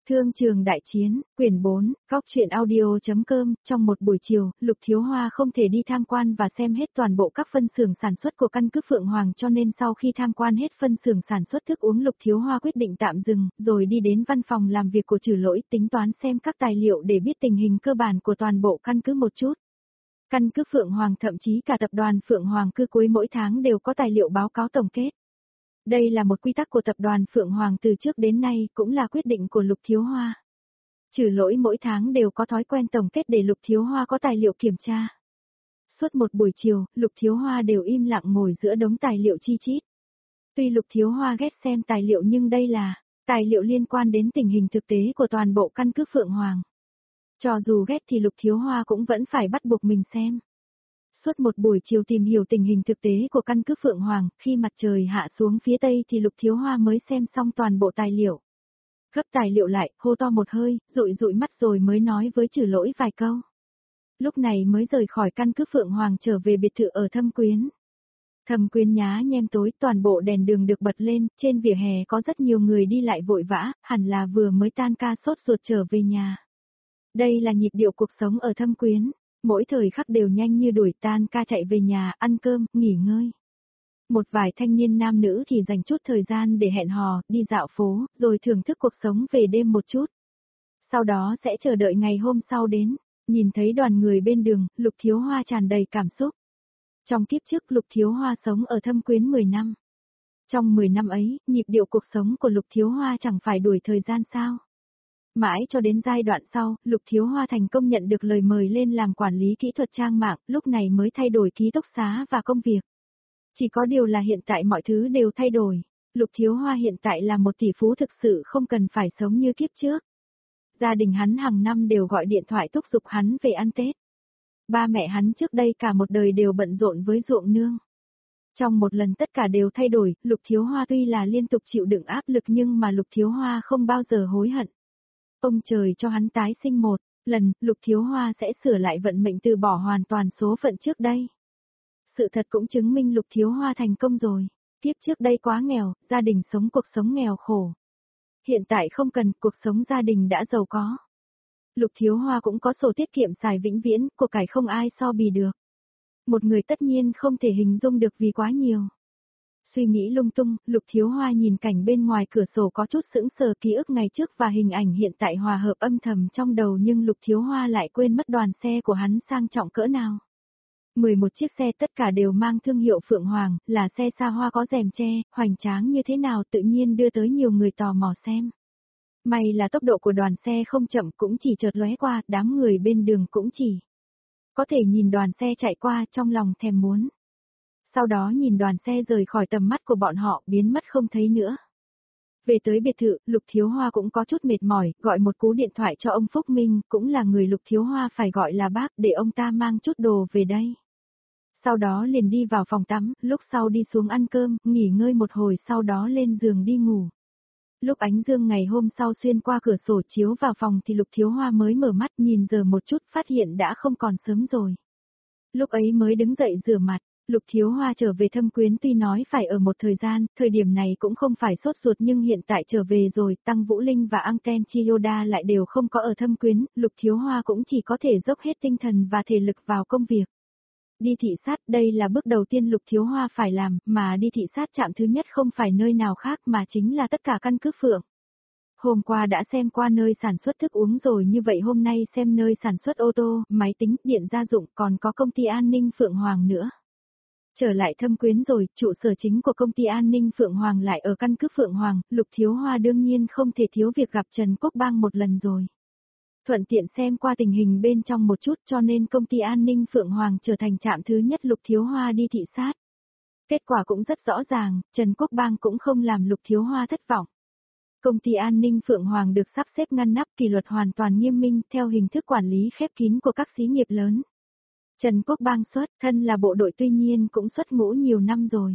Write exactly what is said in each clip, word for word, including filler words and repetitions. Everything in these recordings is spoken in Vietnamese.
Thương trường đại chiến, quyển bốn, góc truyện audio.com, trong một buổi chiều, Lục Thiếu Hoa không thể đi tham quan và xem hết toàn bộ các phân xưởng sản xuất của căn cứ Phượng Hoàng, cho nên sau khi tham quan hết phân xưởng sản xuất thức uống, Lục Thiếu Hoa quyết định tạm dừng, rồi đi đến văn phòng làm việc của Trử Lỗi, tính toán xem các tài liệu để biết tình hình cơ bản của toàn bộ căn cứ một chút. Căn cứ Phượng Hoàng, thậm chí cả tập đoàn Phượng Hoàng cứ cuối mỗi tháng đều có tài liệu báo cáo tổng kết. Đây là một quy tắc của tập đoàn Phượng Hoàng từ trước đến nay, cũng là quyết định của Lục Thiếu Hoa. Trử Lỗi mỗi tháng đều có thói quen tổng kết để Lục Thiếu Hoa có tài liệu kiểm tra. Suốt một buổi chiều, Lục Thiếu Hoa đều im lặng ngồi giữa đống tài liệu chi chít. Tuy Lục Thiếu Hoa ghét xem tài liệu nhưng đây là tài liệu liên quan đến tình hình thực tế của toàn bộ căn cứ Phượng Hoàng. Cho dù ghét thì Lục Thiếu Hoa cũng vẫn phải bắt buộc mình xem. Suốt một buổi chiều tìm hiểu tình hình thực tế của căn cứ Phượng Hoàng, khi mặt trời hạ xuống phía tây thì Lục Thiếu Hoa mới xem xong toàn bộ tài liệu. Gấp tài liệu lại, hô to một hơi, dụi dụi mắt rồi mới nói với Trử Lỗi vài câu. Lúc này mới rời khỏi căn cứ Phượng Hoàng trở về biệt thự ở Thâm Quyến. Thâm Quyến nhá nhem tối, toàn bộ đèn đường được bật lên, trên vỉa hè có rất nhiều người đi lại vội vã, hẳn là vừa mới tan ca sốt ruột trở về nhà. Đây là nhịp điệu cuộc sống ở Thâm Quyến. Mỗi thời khắc đều nhanh như đuổi, tan ca chạy về nhà, ăn cơm, nghỉ ngơi. Một vài thanh niên nam nữ thì dành chút thời gian để hẹn hò, đi dạo phố, rồi thưởng thức cuộc sống về đêm một chút. Sau đó sẽ chờ đợi ngày hôm sau đến, nhìn thấy đoàn người bên đường, Lục Thiếu Hoa tràn đầy cảm xúc. Trong kiếp trước Lục Thiếu Hoa sống ở Thâm Quyến mười năm. Trong mười năm ấy, nhịp điệu cuộc sống của Lục Thiếu Hoa chẳng phải đuổi thời gian sao? Mãi cho đến giai đoạn sau, Lục Thiếu Hoa thành công nhận được lời mời lên làm quản lý kỹ thuật trang mạng, lúc này mới thay đổi ký túc xá và công việc. Chỉ có điều là hiện tại mọi thứ đều thay đổi. Lục Thiếu Hoa hiện tại là một tỷ phú thực sự không cần phải sống như kiếp trước. Gia đình hắn hàng năm đều gọi điện thoại thúc giục hắn về ăn Tết. Ba mẹ hắn trước đây cả một đời đều bận rộn với ruộng nương. Trong một lần tất cả đều thay đổi, Lục Thiếu Hoa tuy là liên tục chịu đựng áp lực nhưng mà Lục Thiếu Hoa không bao giờ hối hận. Ông trời cho hắn tái sinh một lần, Lục Thiếu Hoa sẽ sửa lại vận mệnh, từ bỏ hoàn toàn số phận trước đây. Sự thật cũng chứng minh Lục Thiếu Hoa thành công rồi. Tiếp trước đây quá nghèo, gia đình sống cuộc sống nghèo khổ. Hiện tại không cần, cuộc sống gia đình đã giàu có. Lục Thiếu Hoa cũng có sổ tiết kiệm xài vĩnh viễn, của cải không ai so bì được. Một người tất nhiên không thể hình dung được vì quá nhiều. Suy nghĩ lung tung, Lục Thiếu Hoa nhìn cảnh bên ngoài cửa sổ có chút sững sờ, ký ức ngày trước và hình ảnh hiện tại hòa hợp âm thầm trong đầu, nhưng Lục Thiếu Hoa lại quên mất đoàn xe của hắn sang trọng cỡ nào. mười một chiếc xe tất cả đều mang thương hiệu Phượng Hoàng, là xe xa hoa có rèm che, hoành tráng như thế nào tự nhiên đưa tới nhiều người tò mò xem. May là tốc độ của đoàn xe không chậm, cũng chỉ chợt lóe qua, đám người bên đường cũng chỉ có thể nhìn đoàn xe chạy qua, trong lòng thèm muốn. Sau đó nhìn đoàn xe rời khỏi tầm mắt của bọn họ, biến mất không thấy nữa. Về tới biệt thự, Lục Thiếu Hoa cũng có chút mệt mỏi, gọi một cú điện thoại cho ông Phúc Minh, cũng là người Lục Thiếu Hoa phải gọi là bác, để ông ta mang chút đồ về đây. Sau đó liền đi vào phòng tắm, lúc sau đi xuống ăn cơm, nghỉ ngơi một hồi, sau đó lên giường đi ngủ. Lúc ánh dương ngày hôm sau xuyên qua cửa sổ chiếu vào phòng thì Lục Thiếu Hoa mới mở mắt, nhìn giờ một chút, phát hiện đã không còn sớm rồi. Lúc ấy mới đứng dậy rửa mặt. Lục Thiếu Hoa trở về Thâm Quyến tuy nói phải ở một thời gian, thời điểm này cũng không phải sốt ruột, nhưng hiện tại trở về rồi, Tăng Vũ Linh và Angten Chiyoda lại đều không có ở Thâm Quyến, Lục Thiếu Hoa cũng chỉ có thể dốc hết tinh thần và thể lực vào công việc. Đi thị sát, đây là bước đầu tiên Lục Thiếu Hoa phải làm, mà đi thị sát trạm thứ nhất không phải nơi nào khác mà chính là tất cả căn cứ Phượng. Hôm qua đã xem qua nơi sản xuất thức uống rồi, như vậy hôm nay xem nơi sản xuất ô tô, máy tính, điện gia dụng, còn có công ty an ninh Phượng Hoàng nữa. Trở lại Thâm Quyến rồi, trụ sở chính của công ty an ninh Phượng Hoàng lại ở căn cứ Phượng Hoàng, Lục Thiếu Hoa đương nhiên không thể thiếu việc gặp Trần Quốc Bang một lần rồi. Thuận tiện xem qua tình hình bên trong một chút, cho nên công ty an ninh Phượng Hoàng trở thành trạm thứ nhất Lục Thiếu Hoa đi thị sát. Kết quả cũng rất rõ ràng, Trần Quốc Bang cũng không làm Lục Thiếu Hoa thất vọng. Công ty an ninh Phượng Hoàng được sắp xếp ngăn nắp, kỷ luật hoàn toàn nghiêm minh, theo hình thức quản lý khép kín của các xí nghiệp lớn. Trần Quốc Bang xuất thân là bộ đội, tuy nhiên cũng xuất ngũ nhiều năm rồi.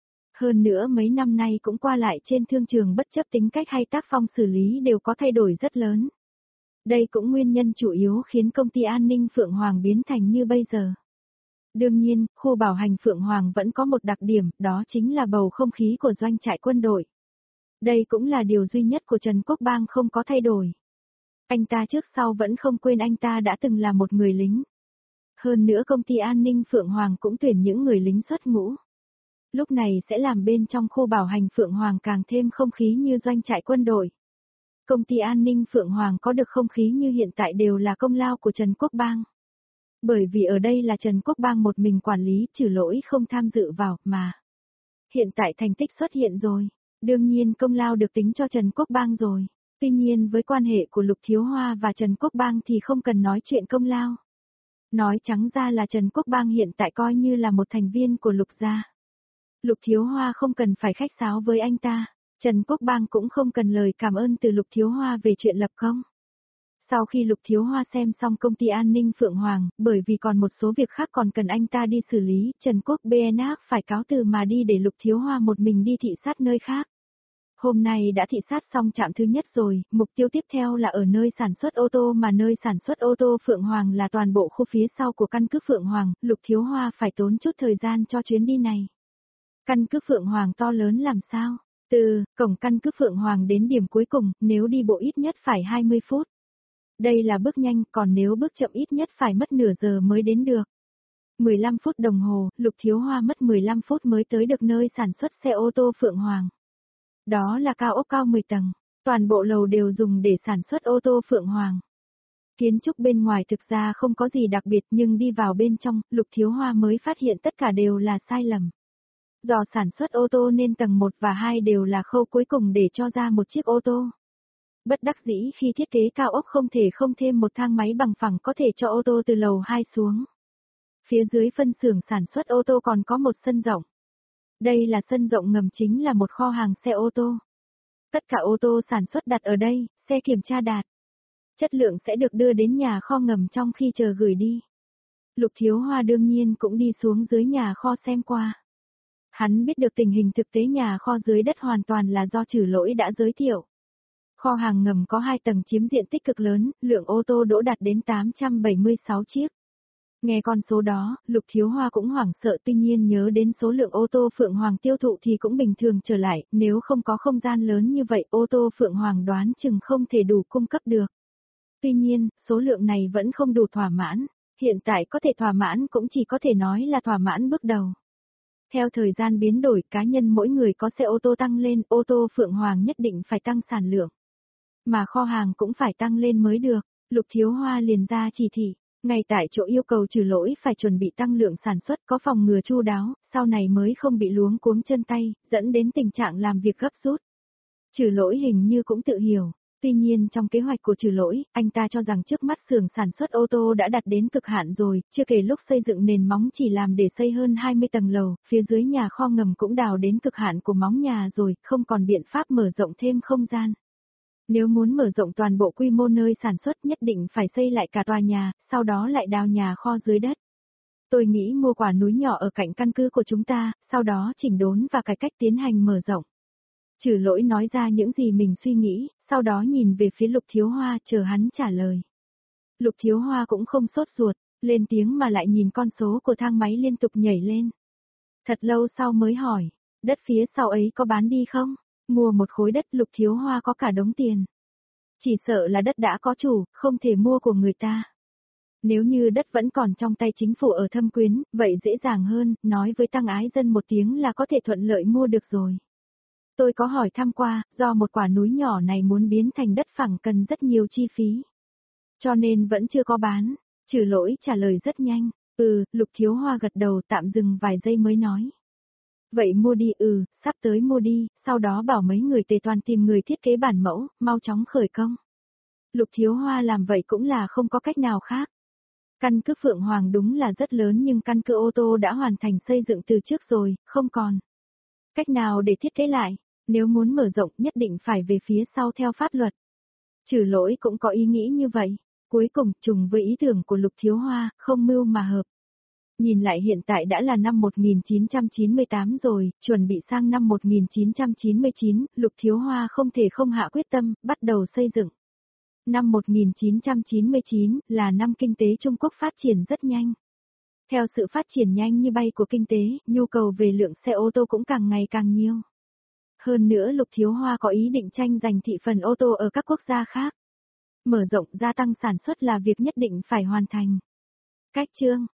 Hơn nữa mấy năm nay cũng qua lại trên thương trường, bất chấp tính cách hay tác phong xử lý đều có thay đổi rất lớn. Đây cũng nguyên nhân chủ yếu khiến công ty an ninh Phượng Hoàng biến thành như bây giờ. Đương nhiên, khu bảo hành Phượng Hoàng vẫn có một đặc điểm, đó chính là bầu không khí của doanh trại quân đội. Đây cũng là điều duy nhất của Trần Quốc Bang không có thay đổi. Anh ta trước sau vẫn không quên anh ta đã từng là một người lính. Hơn nữa công ty an ninh Phượng Hoàng cũng tuyển những người lính xuất ngũ. Lúc này sẽ làm bên trong khu bảo hành Phượng Hoàng càng thêm không khí như doanh trại quân đội. Công ty an ninh Phượng Hoàng có được không khí như hiện tại đều là công lao của Trần Quốc Bang. Bởi vì ở đây là Trần Quốc Bang một mình quản lý, trừ lỗi không tham dự vào, mà. Hiện tại thành tích xuất hiện rồi, đương nhiên công lao được tính cho Trần Quốc Bang rồi. Tuy nhiên với quan hệ của Lục Thiếu Hoa và Trần Quốc Bang thì không cần nói chuyện công lao. Nói trắng ra là Trần Quốc Bang hiện tại coi như là một thành viên của Lục gia. Lục Thiếu Hoa không cần phải khách sáo với anh ta, Trần Quốc Bang cũng không cần lời cảm ơn từ Lục Thiếu Hoa về chuyện lập công. Sau khi Lục Thiếu Hoa xem xong công ty an ninh Phượng Hoàng, bởi vì còn một số việc khác còn cần anh ta đi xử lý, Trần Quốc bê en ác phải cáo từ mà đi để Lục Thiếu Hoa một mình đi thị sát nơi khác. Hôm nay đã thị sát xong trạm thứ nhất rồi, mục tiêu tiếp theo là ở nơi sản xuất ô tô mà nơi sản xuất ô tô Phượng Hoàng là toàn bộ khu phía sau của căn cứ Phượng Hoàng, Lục Thiếu Hoa phải tốn chút thời gian cho chuyến đi này. Căn cứ Phượng Hoàng to lớn làm sao? Từ cổng căn cứ Phượng Hoàng đến điểm cuối cùng, nếu đi bộ ít nhất phải hai mươi phút. Đây là bước nhanh, còn nếu bước chậm ít nhất phải mất nửa giờ mới đến được. mười lăm phút đồng hồ, Lục Thiếu Hoa mất mười lăm phút mới tới được nơi sản xuất xe ô tô Phượng Hoàng. Đó là cao ốc cao mười tầng, toàn bộ lầu đều dùng để sản xuất ô tô Phượng Hoàng. Kiến trúc bên ngoài thực ra không có gì đặc biệt nhưng đi vào bên trong, Lục Thiếu Hoa mới phát hiện tất cả đều là sai lầm. Do sản xuất ô tô nên tầng một và hai đều là khâu cuối cùng để cho ra một chiếc ô tô. Bất đắc dĩ khi thiết kế cao ốc không thể không thêm một thang máy bằng phẳng có thể cho ô tô từ lầu hai xuống. Phía dưới phân xưởng sản xuất ô tô còn có một sân rộng. Đây là sân rộng ngầm chính là một kho hàng xe ô tô. Tất cả ô tô sản xuất đặt ở đây, xe kiểm tra đạt. Chất lượng sẽ được đưa đến nhà kho ngầm trong khi chờ gửi đi. Lục Thiếu Hoa đương nhiên cũng đi xuống dưới nhà kho xem qua. Hắn biết được tình hình thực tế nhà kho dưới đất hoàn toàn là do Trử Lỗi đã giới thiệu. Kho hàng ngầm có hai tầng chiếm diện tích cực lớn, lượng ô tô đỗ đạt đến tám trăm bảy mươi sáu chiếc. Nghe con số đó, Lục Thiếu Hoa cũng hoảng sợ, tuy nhiên nhớ đến số lượng ô tô Phượng Hoàng tiêu thụ thì cũng bình thường trở lại, nếu không có không gian lớn như vậy ô tô Phượng Hoàng đoán chừng không thể đủ cung cấp được. Tuy nhiên, số lượng này vẫn không đủ thỏa mãn, hiện tại có thể thỏa mãn cũng chỉ có thể nói là thỏa mãn bước đầu. Theo thời gian biến đổi, cá nhân mỗi người có xe ô tô tăng lên, ô tô Phượng Hoàng nhất định phải tăng sản lượng. Mà kho hàng cũng phải tăng lên mới được, Lục Thiếu Hoa liền ra chỉ thị, ngay tại chỗ yêu cầu Trừ Lỗi phải chuẩn bị tăng lượng sản xuất có phòng ngừa chu đáo, sau này mới không bị luống cuống chân tay, dẫn đến tình trạng làm việc gấp rút. Trừ Lỗi hình như cũng tự hiểu, tuy nhiên trong kế hoạch của Trừ Lỗi, anh ta cho rằng trước mắt xưởng sản xuất ô tô đã đạt đến cực hạn rồi, chưa kể lúc xây dựng nền móng chỉ làm để xây hơn hai mươi tầng lầu, phía dưới nhà kho ngầm cũng đào đến cực hạn của móng nhà rồi, không còn biện pháp mở rộng thêm không gian. Nếu muốn mở rộng toàn bộ quy mô nơi sản xuất nhất định phải xây lại cả tòa nhà, sau đó lại đào nhà kho dưới đất. Tôi nghĩ mua quả núi nhỏ ở cạnh căn cứ của chúng ta, sau đó chỉnh đốn và cải cách tiến hành mở rộng. Trừ Lỗi nói ra những gì mình suy nghĩ, sau đó nhìn về phía Lục Thiếu Hoa chờ hắn trả lời. Lục Thiếu Hoa cũng không sốt ruột, lên tiếng mà lại nhìn con số của thang máy liên tục nhảy lên. Thật lâu sau mới hỏi, đất phía sau ấy có bán đi không? Mua một khối đất Lục Thiếu Hoa có cả đống tiền. Chỉ sợ là đất đã có chủ, không thể mua của người ta. Nếu như đất vẫn còn trong tay chính phủ ở Thâm Quyến, vậy dễ dàng hơn, nói với Tăng Ái Dân một tiếng là có thể thuận lợi mua được rồi. Tôi có hỏi thăm qua, do một quả núi nhỏ này muốn biến thành đất phẳng cần rất nhiều chi phí. Cho nên vẫn chưa có bán. Trừ Lỗi trả lời rất nhanh. Ừ, Lục Thiếu Hoa gật đầu tạm dừng vài giây mới nói. Vậy mua đi, ừ, sắp tới mua đi, sau đó bảo mấy người tề toàn tìm người thiết kế bản mẫu, mau chóng khởi công. Lục Thiếu Hoa làm vậy cũng là không có cách nào khác. Căn cứ Phượng Hoàng đúng là rất lớn nhưng căn cứ ô tô đã hoàn thành xây dựng từ trước rồi, không còn cách nào để thiết kế lại, nếu muốn mở rộng nhất định phải về phía sau theo pháp luật. Trừ Lỗi cũng có ý nghĩ như vậy, cuối cùng trùng với ý tưởng của Lục Thiếu Hoa, không mưu mà hợp. Nhìn lại hiện tại đã là năm một nghìn chín trăm chín mươi tám rồi, chuẩn bị sang năm một nghìn chín trăm chín mươi chín, Lục Thiếu Hoa không thể không hạ quyết tâm, bắt đầu xây dựng. Năm một nghìn chín trăm chín mươi chín là năm kinh tế Trung Quốc phát triển rất nhanh. Theo sự phát triển nhanh như bay của kinh tế, nhu cầu về lượng xe ô tô cũng càng ngày càng nhiều. Hơn nữa Lục Thiếu Hoa có ý định tranh giành thị phần ô tô ở các quốc gia khác. Mở rộng gia tăng sản xuất là việc nhất định phải hoàn thành. Cách chương